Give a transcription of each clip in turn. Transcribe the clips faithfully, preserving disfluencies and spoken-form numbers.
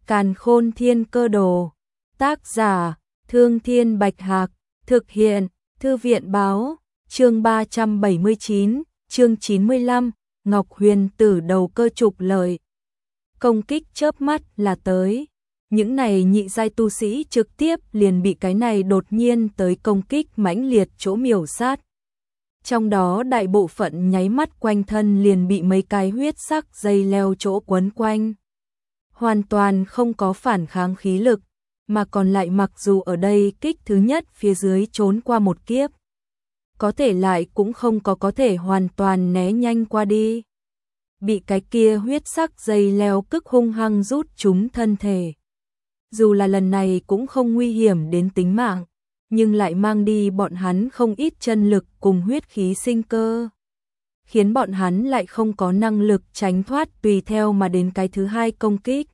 Càn Khôn Thiên Cơ Đồ. Tác giả: Thương Thiên Bạch Hạc. Thực hiện: Thư viện báo. Chương ba trăm bảy mươi chín, chương chín mươi lăm, Ngọc Huyền Tử đầu cơ trục lợi. Công kích chớp mắt là tới. Những này nhị giai tu sĩ trực tiếp liền bị cái này đột nhiên tới công kích mãnh liệt chỗ miểu sát. Trong đó đại bộ phận nháy mắt quanh thân liền bị mấy cái huyết sắc dây leo chỗ quấn quanh. Hoàn toàn không có phản kháng khí lực, mà còn lại mặc dù ở đây kích thứ nhất phía dưới trốn qua một kiếp, có thể lại cũng không có có thể hoàn toàn né nhanh qua đi. Bị cái kia huyết sắc dây leo cực hung hăng rút chúng thân thể. Dù là lần này cũng không nguy hiểm đến tính mạng, nhưng lại mang đi bọn hắn không ít chân lực cùng huyết khí sinh cơ, khiến bọn hắn lại không có năng lực tránh thoát tùy theo mà đến cái thứ hai công kích.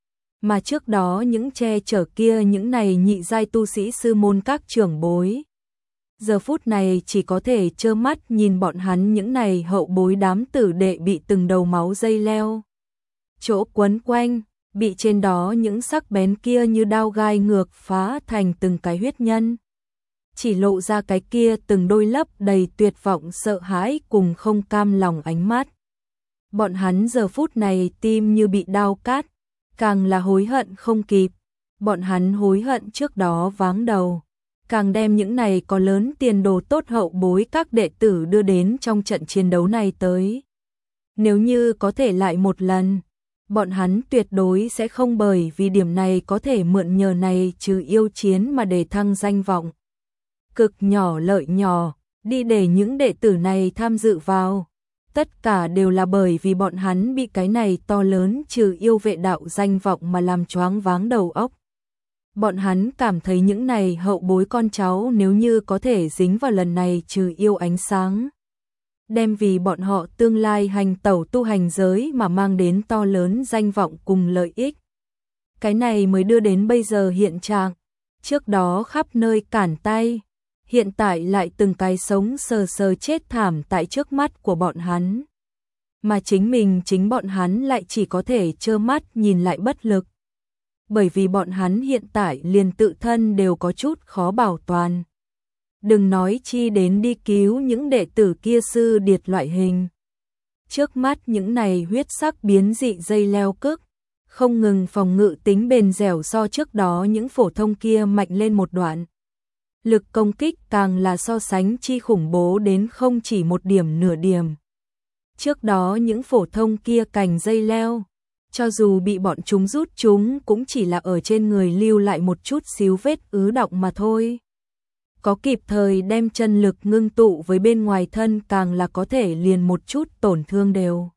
Mà trước đó những che chở kia những này nhị giai tu sĩ sư môn các trưởng bối, giờ phút này chỉ có thể trơ mắt nhìn bọn hắn những này hậu bối đám tử đệ bị từng đầu máu dây leo chỗ quấn quanh, bị trên đó những sắc bén kia như đao gai ngược phá thành từng cái huyết nhân. Chỉ lộ ra cái kia từng đôi lấp đầy tuyệt vọng sợ hãi cùng không cam lòng ánh mắt. Bọn hắn giờ phút này tim như bị đao cát, càng là hối hận không kịp. Bọn hắn hối hận trước đó váng đầu, càng đem những này có lớn tiền đồ tốt hậu bối các đệ tử đưa đến trong trận chiến đấu này tới. Nếu như có thể lại một lần, bọn hắn tuyệt đối sẽ không bởi vì điểm này có thể mượn nhờ này trừ yêu chiến mà để thăng danh vọng. Cực nhỏ lợi nhỏ, đi để những đệ tử này tham dự vào. Tất cả đều là bởi vì bọn hắn bị cái này to lớn trừ yêu vệ đạo danh vọng mà làm choáng váng đầu óc. Bọn hắn cảm thấy những này hậu bối con cháu nếu như có thể dính vào lần này trừ yêu ánh sáng, đem vì bọn họ tương lai hành tẩu tu hành giới mà mang đến to lớn danh vọng cùng lợi ích. Cái này mới đưa đến bây giờ hiện trạng, trước đó khắp nơi cản tay, hiện tại lại từng cái sống sờ sờ chết thảm tại trước mắt của bọn hắn. Mà chính mình chính bọn hắn lại chỉ có thể trơ mắt nhìn lại bất lực. Bởi vì bọn hắn hiện tại liền tự thân đều có chút khó bảo toàn. Đừng nói chi đến đi cứu những đệ tử kia sư điệt loại hình. Trước mắt những này huyết sắc biến dị dây leo cức, không ngừng phòng ngự tính bền dẻo so trước đó những phổ thông kia mạnh lên một đoạn. Lực công kích càng là so sánh chi khủng bố đến không chỉ một điểm nửa điểm. Trước đó những phổ thông kia cành dây leo, cho dù bị bọn chúng rút chúng cũng chỉ là ở trên người lưu lại một chút xíu vết ứ đọng mà thôi. Có kịp thời đem chân lực ngưng tụ với bên ngoài thân càng là có thể liền một chút tổn thương đều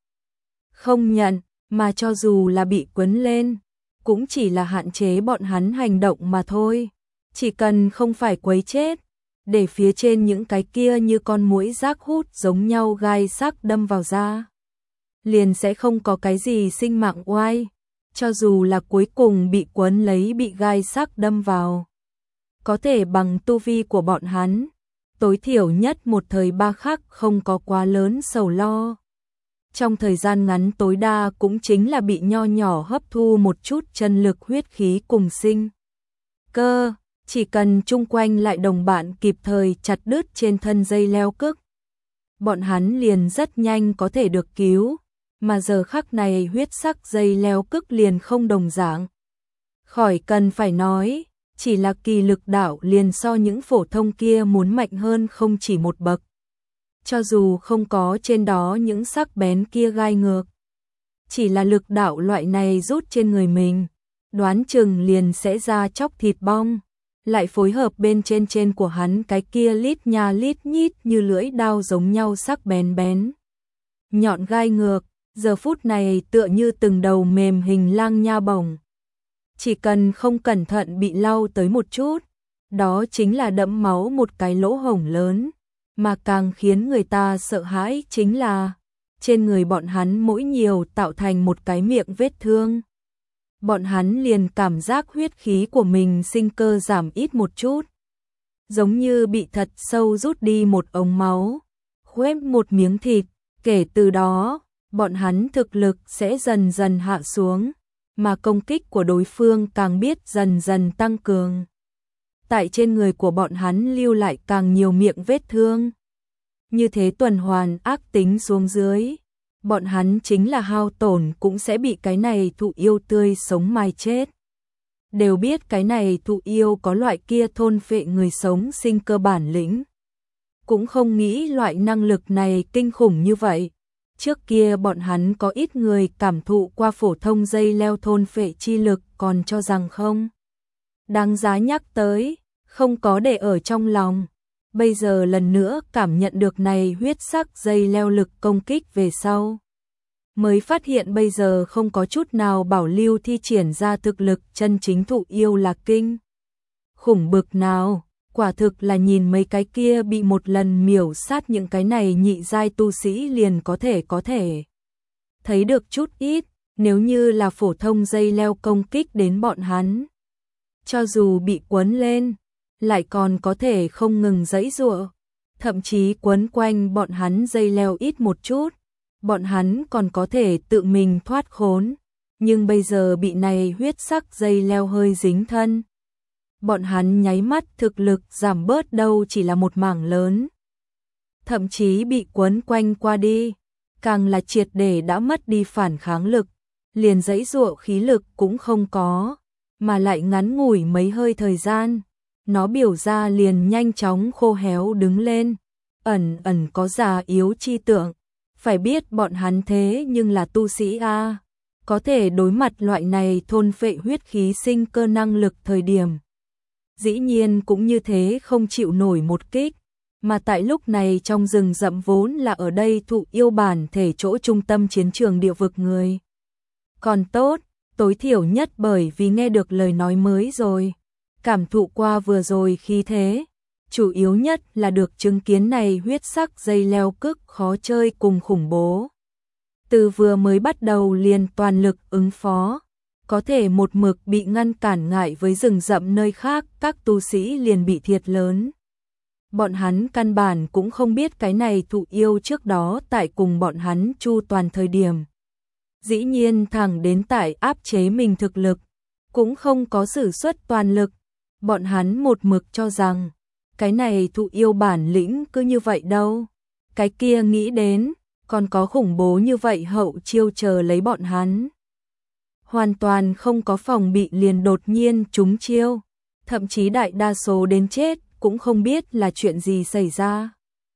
không nhận, mà cho dù là bị quấn lên, cũng chỉ là hạn chế bọn hắn hành động mà thôi. Chỉ cần không phải quấy chết, để phía trên những cái kia như con muỗi rác hút giống nhau gai sắc đâm vào da, liền sẽ không có cái gì sinh mạng oai. Cho dù là cuối cùng bị quấn lấy bị gai sắc đâm vào, có thể bằng tu vi của bọn hắn, tối thiểu nhất một thời ba khắc không có quá lớn sầu lo. Trong thời gian ngắn tối đa cũng chính là bị nho nhỏ hấp thu một chút chân lực huyết khí cùng sinh cơ. Chỉ cần chung quanh lại đồng bạn kịp thời chặt đứt trên thân dây leo cức, bọn hắn liền rất nhanh có thể được cứu, mà giờ khắc này huyết sắc dây leo cức liền không đồng dạng. Khỏi cần phải nói, chỉ là kỳ lực đạo liền so những phổ thông kia muốn mạnh hơn không chỉ một bậc. Cho dù không có trên đó những sắc bén kia gai ngược, chỉ là lực đạo loại này rút trên người mình, đoán chừng liền sẽ ra chóc thịt bong. Lại phối hợp bên trên trên của hắn cái kia lít nha lít nhít như lưỡi đao giống nhau sắc bén bén. Nhọn gai ngược, giờ phút này tựa như từng đầu mềm hình lang nha bổng. Chỉ cần không cẩn thận bị lau tới một chút, đó chính là đẫm máu một cái lỗ hổng lớn. Mà càng khiến người ta sợ hãi chính là trên người bọn hắn mỗi nhiều tạo thành một cái miệng vết thương. Bọn hắn liền cảm giác huyết khí của mình sinh cơ giảm ít một chút, giống như bị thật sâu rút đi một ống máu, khoét một miếng thịt. Kể từ đó, bọn hắn thực lực sẽ dần dần hạ xuống, mà công kích của đối phương càng biết dần dần tăng cường. Tại trên người của bọn hắn lưu lại càng nhiều miệng vết thương. Như thế tuần hoàn ác tính xuống dưới, bọn hắn chính là hao tổn cũng sẽ bị cái này thụ yêu tươi sống mài chết. Đều biết cái này thụ yêu có loại kia thôn phệ người sống sinh cơ bản lĩnh. Cũng không nghĩ loại năng lực này kinh khủng như vậy. Trước kia bọn hắn có ít người cảm thụ qua phổ thông dây leo thôn phệ chi lực còn cho rằng không đáng giá nhắc tới, không có để ở trong lòng. Bây giờ lần nữa cảm nhận được này huyết sắc dây leo lực công kích về sau. Mới phát hiện bây giờ không có chút nào bảo lưu thi triển ra thực lực chân chính thụ yêu là kinh. Khủng bực nào, quả thực là nhìn mấy cái kia bị một lần miểu sát những cái này nhị giai tu sĩ liền có thể có thể. Thấy được chút ít, nếu như là phổ thông dây leo công kích đến bọn hắn. Cho dù bị quấn lên, lại còn có thể không ngừng giãy giụa, thậm chí quấn quanh bọn hắn dây leo ít một chút, bọn hắn còn có thể tự mình thoát khốn, nhưng bây giờ bị này huyết sắc dây leo hơi dính thân. Bọn hắn nháy mắt thực lực giảm bớt đâu chỉ là một mảng lớn. Thậm chí bị quấn quanh qua đi, càng là triệt để đã mất đi phản kháng lực, liền giãy giụa khí lực cũng không có, mà lại ngắn ngủi mấy hơi thời gian. Nó biểu ra liền nhanh chóng khô héo đứng lên, ẩn ẩn có già yếu chi tượng. Phải biết bọn hắn thế nhưng là tu sĩ A, có thể đối mặt loại này thôn phệ huyết khí sinh cơ năng lực thời điểm. Dĩ nhiên cũng như thế không chịu nổi một kích, mà tại lúc này trong rừng rậm vốn là ở đây thụ yêu bản thể chỗ trung tâm chiến trường địa vực người. Còn tốt, tối thiểu nhất bởi vì nghe được lời nói mới rồi. Cảm thụ qua vừa rồi khí thế, chủ yếu nhất là được chứng kiến này huyết sắc dây leo cực khó chơi cùng khủng bố. Từ vừa mới bắt đầu liền toàn lực ứng phó, có thể một mực bị ngăn cản ngại với rừng rậm nơi khác, các tu sĩ liền bị thiệt lớn. Bọn hắn căn bản cũng không biết cái này thụ yêu trước đó tại cùng bọn hắn chu toàn thời điểm. Dĩ nhiên thẳng đến tại áp chế mình thực lực, cũng không có sử xuất toàn lực. Bọn hắn một mực cho rằng, cái này thụ yêu bản lĩnh cứ như vậy đâu. Cái kia nghĩ đến, còn có khủng bố như vậy hậu chiêu chờ lấy bọn hắn. Hoàn toàn không có phòng bị liền đột nhiên trúng chiêu. Thậm chí đại đa số đến chết cũng không biết là chuyện gì xảy ra.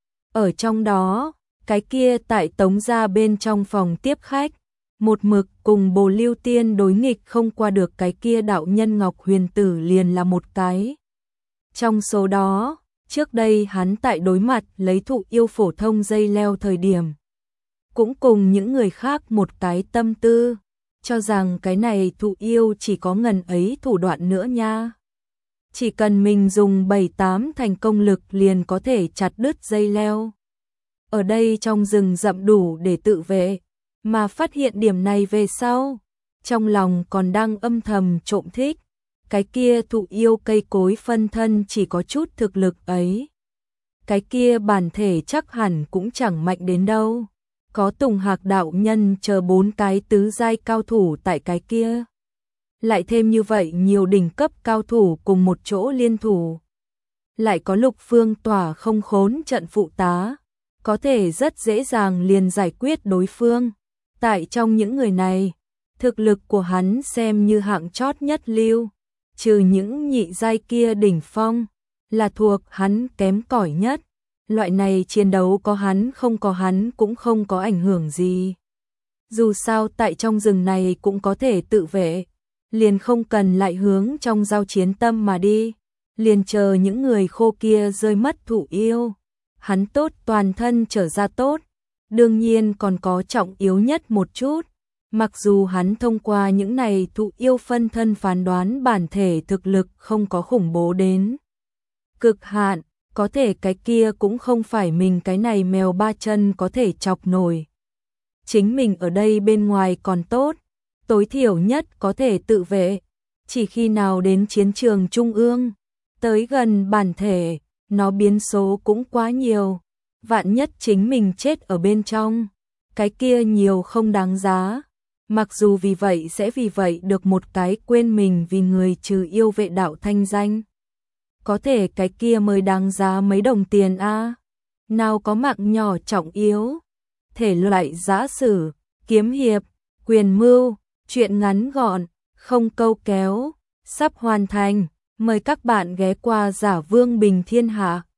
Ở trong đó, cái kia tại tống gia bên trong phòng tiếp khách. Một mực cùng Bồ Lưu Tiên đối nghịch không qua được cái kia đạo nhân Ngọc Huyền Tử liền là một cái. Trong số đó, trước đây hắn tại đối mặt lấy thụ yêu phổ thông dây leo thời điểm. Cũng cùng những người khác một cái tâm tư, cho rằng cái này thụ yêu chỉ có ngần ấy thủ đoạn nữa nha. Chỉ cần mình dùng bảy tám thành công lực liền có thể chặt đứt dây leo. Ở đây trong rừng rậm đủ để tự vệ. Mà phát hiện điểm này về sau, trong lòng còn đang âm thầm trộm thích, cái kia thụ yêu cây cối phân thân chỉ có chút thực lực ấy. Cái kia bản thể chắc hẳn cũng chẳng mạnh đến đâu, có Tùng Hạc đạo nhân chờ bốn cái tứ giai cao thủ tại cái kia. Lại thêm như vậy nhiều đỉnh cấp cao thủ cùng một chỗ liên thủ. Lại có Lục Phương tỏa không khốn trận phụ tá, có thể rất dễ dàng liền giải quyết đối phương. Tại trong những người này, thực lực của hắn xem như hạng chót nhất lưu, trừ những nhị giai kia đỉnh phong, là thuộc hắn kém cỏi nhất. Loại này chiến đấu có hắn không có hắn cũng không có ảnh hưởng gì. Dù sao tại trong rừng này cũng có thể tự vệ, liền không cần lại hướng trong giao chiến tâm mà đi, liền chờ những người khô kia rơi mất thụ yêu. Hắn tốt toàn thân trở ra tốt. Đương nhiên còn có trọng yếu nhất một chút, mặc dù hắn thông qua những này thụ yêu phân thân phán đoán bản thể thực lực không có khủng bố đến cực hạn, có thể cái kia cũng không phải mình cái này mèo ba chân có thể chọc nổi. Chính mình ở đây bên ngoài còn tốt, tối thiểu nhất có thể tự vệ, chỉ khi nào đến chiến trường trung ương, tới gần bản thể, nó biến số cũng quá nhiều. Vạn nhất chính mình chết ở bên trong, cái kia nhiều không đáng giá, mặc dù vì vậy sẽ vì vậy được một cái quên mình vì người trừ yêu vệ đạo thanh danh. Có thể cái kia mới đáng giá mấy đồng tiền a. Nào có mạng nhỏ trọng yếu. Thể loại giã sử, kiếm hiệp, quyền mưu, truyện ngắn gọn, không câu kéo, sắp hoàn thành. Mời các bạn ghé qua Giả Vương Bình Thiên Hạ.